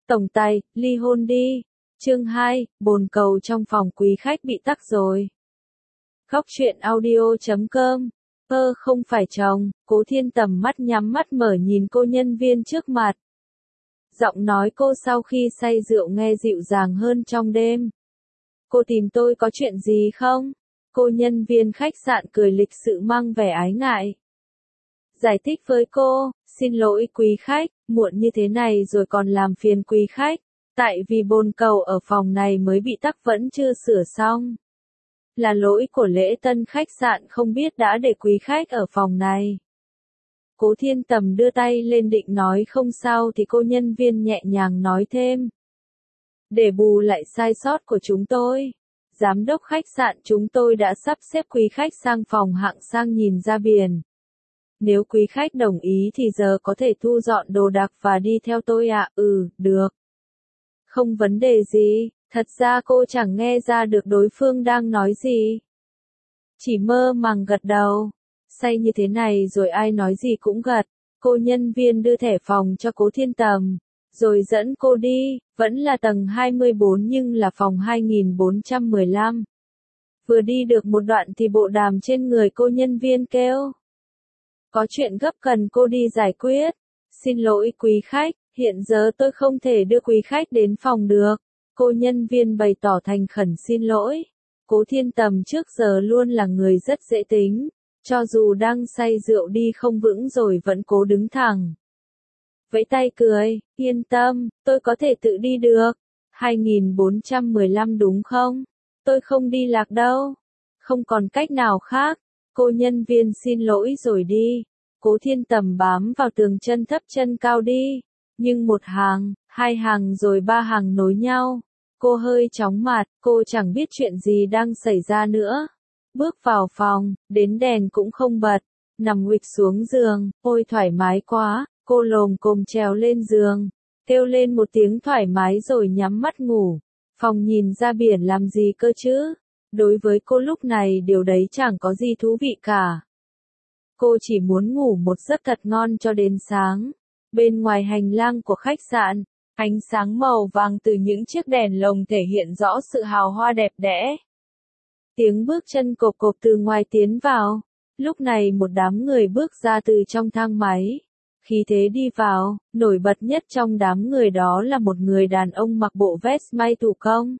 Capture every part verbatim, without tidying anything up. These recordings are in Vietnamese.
Tổng tài, ly hôn đi. Chương hai, bồn cầu trong phòng quý khách bị tắc rồi. Góc truyện audio chấm com. Ơ không phải chồng, Cố Thiên Tầm mắt nhắm mắt mở nhìn cô nhân viên trước mặt. Giọng nói cô sau khi say rượu nghe dịu dàng hơn trong đêm. Cô tìm tôi có chuyện gì không? Cô nhân viên khách sạn cười lịch sự mang vẻ ái ngại. Giải thích với cô, xin lỗi quý khách, muộn như thế này rồi còn làm phiền quý khách. Tại vì bồn cầu ở phòng này mới bị tắc vẫn chưa sửa xong. Là lỗi của lễ tân khách sạn không biết đã để quý khách ở phòng này. Cố Thiên Tầm đưa tay lên định nói không sao thì cô nhân viên nhẹ nhàng nói thêm. Để bù lại sai sót của chúng tôi, giám đốc khách sạn chúng tôi đã sắp xếp quý khách sang phòng hạng sang nhìn ra biển. Nếu quý khách đồng ý thì giờ có thể thu dọn đồ đạc và đi theo tôi ạ. À? Ừ, được. Không vấn đề gì, thật ra cô chẳng nghe ra được đối phương đang nói gì. Chỉ mơ màng gật đầu. Say như thế này rồi ai nói gì cũng gật. Cô nhân viên đưa thẻ phòng cho Cố Thiên Tầm, rồi dẫn cô đi, vẫn là tầng hai mươi bốn nhưng là phòng hai nghìn bốn trăm mười lăm. Vừa đi được một đoạn thì bộ đàm trên người cô nhân viên kêu. Có chuyện gấp cần cô đi giải quyết. Xin lỗi quý khách, hiện giờ tôi không thể đưa quý khách đến phòng được. Cô nhân viên bày tỏ thành khẩn xin lỗi. Cố Thiên Tầm trước giờ luôn là người rất dễ tính. Cho dù đang say rượu đi không vững rồi vẫn cố đứng thẳng. Vẫy tay cười, yên tâm, tôi có thể tự đi được. hai nghìn bốn trăm mười lăm đúng không? Tôi không đi lạc đâu. Không còn cách nào khác. Cô nhân viên xin lỗi rồi đi. Cố Thiên Tầm bám vào tường chân thấp chân cao đi. Nhưng một hàng, hai hàng rồi ba hàng nối nhau. Cô hơi chóng mặt, cô chẳng biết chuyện gì đang xảy ra nữa. Bước vào phòng, đến đèn cũng không bật. Nằm nguỵch xuống giường, ôi thoải mái quá. Cô lồm cồm trèo lên giường. Kêu lên một tiếng thoải mái rồi nhắm mắt ngủ. Phòng nhìn ra biển làm gì cơ chứ? Đối với cô lúc này điều đấy chẳng có gì thú vị cả. Cô chỉ muốn ngủ một giấc thật ngon cho đến sáng. Bên ngoài hành lang của khách sạn, ánh sáng màu vàng từ những chiếc đèn lồng thể hiện rõ sự hào hoa đẹp đẽ. Tiếng bước chân cộp cộp từ ngoài tiến vào. Lúc này một đám người bước ra từ trong thang máy. Khí thế đi vào, nổi bật nhất trong đám người đó là một người đàn ông mặc bộ vest may thủ công.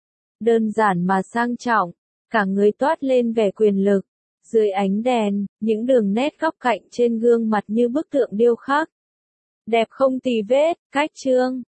Đơn giản mà sang trọng, cả người toát lên vẻ quyền lực. Dưới ánh đèn, những đường nét góc cạnh trên gương mặt như bức tượng điêu khắc. Đẹp không tì vết, cách trương,